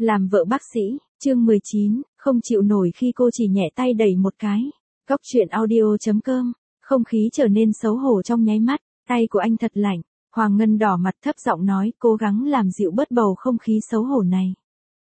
Làm vợ bác sĩ, chương 19, không chịu nổi khi cô chỉ nhẹ tay đẩy một cái. Góc truyện audio.com, không khí trở nên xấu hổ trong nháy mắt, tay của anh thật lạnh. Hoàng Ngân đỏ mặt thấp giọng nói, cố gắng làm dịu bớt bầu không khí xấu hổ này.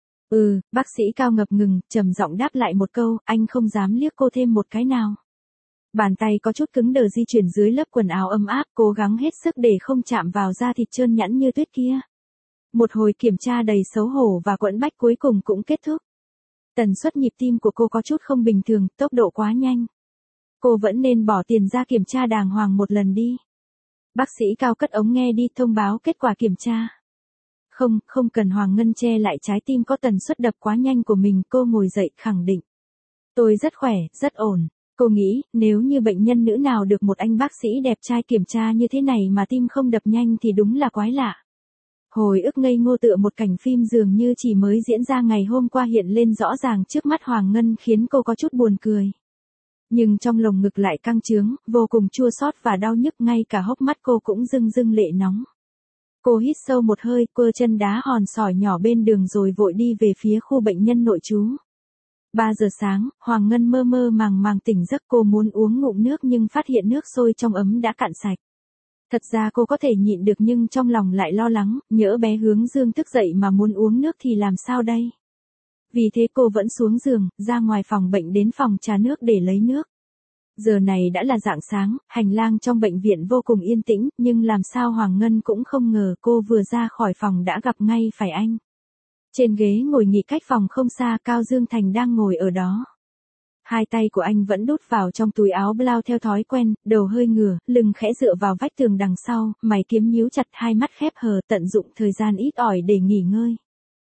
Bác sĩ Cao ngập ngừng, trầm giọng đáp lại một câu, anh không dám liếc cô thêm một cái nào. Bàn tay có chút cứng đờ di chuyển dưới lớp quần áo ấm áp, cố gắng hết sức để không chạm vào da thịt trơn nhẵn như tuyết kia. Một hồi kiểm tra đầy xấu hổ và quẫn bách cuối cùng cũng kết thúc. Tần suất nhịp tim của cô có chút không bình thường, tốc độ quá nhanh. Cô vẫn nên bỏ tiền ra kiểm tra đàng hoàng một lần đi. Bác sĩ Cao cất ống nghe đi thông báo kết quả kiểm tra. Không cần. Hoàng Ngân che lại trái tim có tần suất đập quá nhanh của mình, cô ngồi dậy khẳng định. Tôi rất khỏe, rất ổn. Cô nghĩ, nếu như bệnh nhân nữ nào được một anh bác sĩ đẹp trai kiểm tra như thế này mà tim không đập nhanh thì đúng là quái lạ. Hồi ức ngây ngô tựa một cảnh phim dường như chỉ mới diễn ra ngày hôm qua hiện lên rõ ràng trước mắt Hoàng Ngân khiến cô có chút buồn cười. Nhưng trong lồng ngực lại căng trướng, vô cùng chua xót và đau nhức, ngay cả hốc mắt cô cũng rưng rưng lệ nóng. Cô hít sâu một hơi, quơ chân đá hòn sỏi nhỏ bên đường rồi vội đi về phía khu bệnh nhân nội trú. 3 giờ sáng, Hoàng Ngân mơ mơ màng màng tỉnh giấc, cô muốn uống ngụm nước nhưng phát hiện nước sôi trong ấm đã cạn sạch. Thật ra cô có thể nhịn được nhưng trong lòng lại lo lắng, nhỡ bé Hướng Dương thức dậy mà muốn uống nước thì làm sao đây? Vì thế cô vẫn xuống giường, ra ngoài phòng bệnh đến phòng trà nước để lấy nước. Giờ này đã là rạng sáng, hành lang trong bệnh viện vô cùng yên tĩnh, nhưng làm sao Hoàng Ngân cũng không ngờ cô vừa ra khỏi phòng đã gặp ngay phải anh. Trên ghế ngồi nghỉ cách phòng không xa, Cao Dương Thành đang ngồi ở đó. Hai tay của anh vẫn đút vào trong túi áo blau theo thói quen, đầu hơi ngửa, lưng khẽ dựa vào vách tường đằng sau, mày kiếm nhíu chặt, hai mắt khép hờ, tận dụng thời gian ít ỏi để nghỉ ngơi.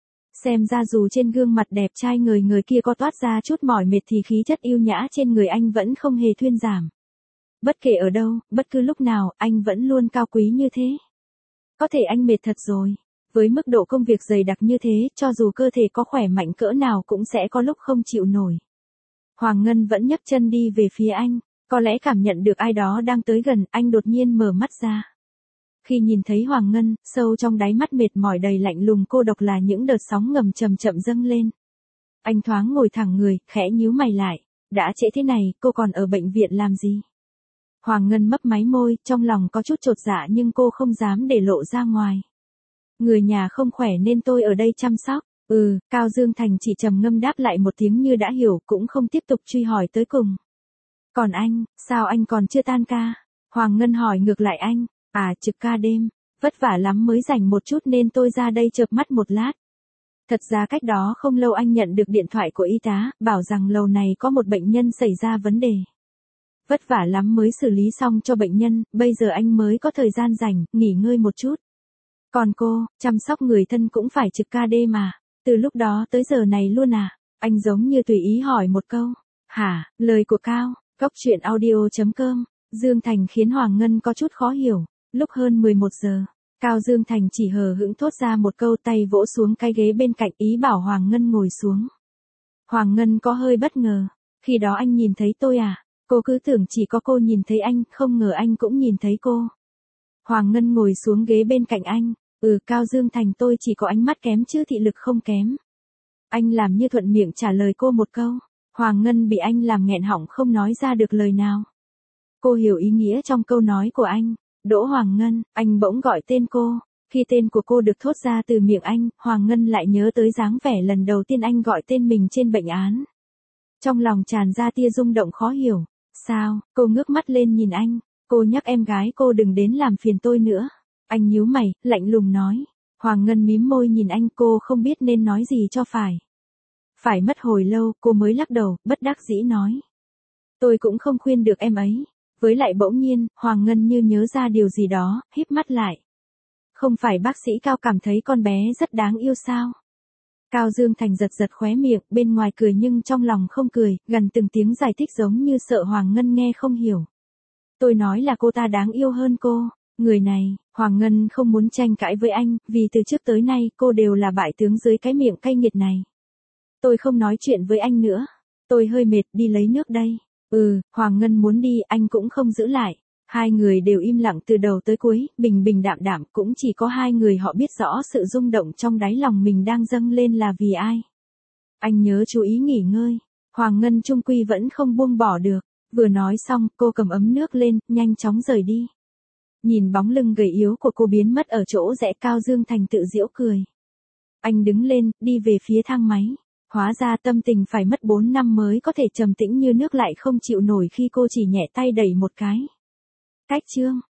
Xem ra dù trên gương mặt đẹp trai người kia có toát ra chút mỏi mệt thì khí chất yêu nhã trên người anh vẫn không hề thuyên giảm. Bất kể ở đâu, bất cứ lúc nào, anh vẫn luôn cao quý như thế. Có thể anh mệt thật rồi. Với mức độ công việc dày đặc như thế, cho dù cơ thể có khỏe mạnh cỡ nào cũng sẽ có lúc không chịu nổi. Hoàng Ngân vẫn nhấc chân đi về phía anh, có lẽ cảm nhận được ai đó đang tới gần, anh đột nhiên mở mắt ra. Khi nhìn thấy Hoàng Ngân, sâu trong đáy mắt mệt mỏi đầy lạnh lùng cô độc là những đợt sóng ngầm chậm chậm dâng lên. Anh thoáng ngồi thẳng người, khẽ nhíu mày lại, đã trễ thế này, cô còn ở bệnh viện làm gì? Hoàng Ngân mấp máy môi, trong lòng có chút chột dạ nhưng cô không dám để lộ ra ngoài. Người nhà không khỏe nên tôi ở đây chăm sóc. Cao Dương Thành chỉ trầm ngâm đáp lại một tiếng như đã hiểu, cũng không tiếp tục truy hỏi tới cùng. Còn anh, sao anh còn chưa tan ca? Hoàng Ngân hỏi ngược lại anh. Trực ca đêm, vất vả lắm mới rảnh một chút nên tôi ra đây chợp mắt một lát. Thật ra cách đó không lâu anh nhận được điện thoại của y tá, bảo rằng lầu này có một bệnh nhân xảy ra vấn đề. Vất vả lắm mới xử lý xong cho bệnh nhân, bây giờ anh mới có thời gian rảnh, nghỉ ngơi một chút. Còn cô, chăm sóc người thân cũng phải trực ca đêm mà, từ lúc đó tới giờ này luôn à? Anh giống như tùy ý hỏi một câu. Hả? Lời của Cao, góc truyện audio.com, Dương Thành khiến Hoàng Ngân có chút khó hiểu. Lúc hơn 11 giờ, Cao Dương Thành chỉ hờ hững thốt ra một câu, tay vỗ xuống cái ghế bên cạnh, ý bảo Hoàng Ngân ngồi xuống. Hoàng Ngân có hơi bất ngờ. Khi đó anh nhìn thấy tôi à? Cô cứ tưởng chỉ có cô nhìn thấy anh, không ngờ anh cũng nhìn thấy cô. Hoàng Ngân ngồi xuống ghế bên cạnh anh. Cao Dương Thành, tôi chỉ có ánh mắt kém chứ thị lực không kém. Anh làm như thuận miệng trả lời cô một câu. Hoàng Ngân bị anh làm nghẹn họng không nói ra được lời nào. Cô hiểu ý nghĩa trong câu nói của anh. Đỗ Hoàng Ngân, anh bỗng gọi tên cô. Khi tên của cô được thốt ra từ miệng anh, Hoàng Ngân lại nhớ tới dáng vẻ lần đầu tiên anh gọi tên mình trên bệnh án. Trong lòng tràn ra tia rung động khó hiểu. Sao? Cô ngước mắt lên nhìn anh. Cô nhắc em gái cô đừng đến làm phiền tôi nữa. Anh nhíu mày, lạnh lùng nói. Hoàng Ngân mím môi nhìn anh, cô không biết nên nói gì cho phải. Phải mất hồi lâu, cô mới lắc đầu, bất đắc dĩ nói. Tôi cũng không khuyên được em ấy. Với lại bỗng nhiên, Hoàng Ngân như nhớ ra điều gì đó, híp mắt lại. Không phải bác sĩ Cao cảm thấy con bé rất đáng yêu sao? Cao Dương Thành giật giật khóe miệng, bên ngoài cười nhưng trong lòng không cười, gần từng tiếng giải thích giống như sợ Hoàng Ngân nghe không hiểu. Tôi nói là cô ta đáng yêu hơn cô. Người này, Hoàng Ngân không muốn tranh cãi với anh, vì từ trước tới nay cô đều là bại tướng dưới cái miệng cay nghiệt này. Tôi không nói chuyện với anh nữa. Tôi hơi mệt, đi lấy nước đây. Hoàng Ngân muốn đi, anh cũng không giữ lại. Hai người đều im lặng từ đầu tới cuối, bình bình đạm đạm, cũng chỉ có hai người họ biết rõ sự rung động trong đáy lòng mình đang dâng lên là vì ai. Anh nhớ chú ý nghỉ ngơi. Hoàng Ngân chung quy vẫn không buông bỏ được. Vừa nói xong, cô cầm ấm nước lên, nhanh chóng rời đi. Nhìn bóng lưng gầy yếu của cô biến mất ở chỗ rẽ cao, Dương Thành tự giễu cười. Anh đứng lên, đi về phía thang máy. Hóa ra tâm tình phải mất 4 năm mới có thể trầm tĩnh như nước lại không chịu nổi khi cô chỉ nhẹ tay đẩy một cái. Cách chương.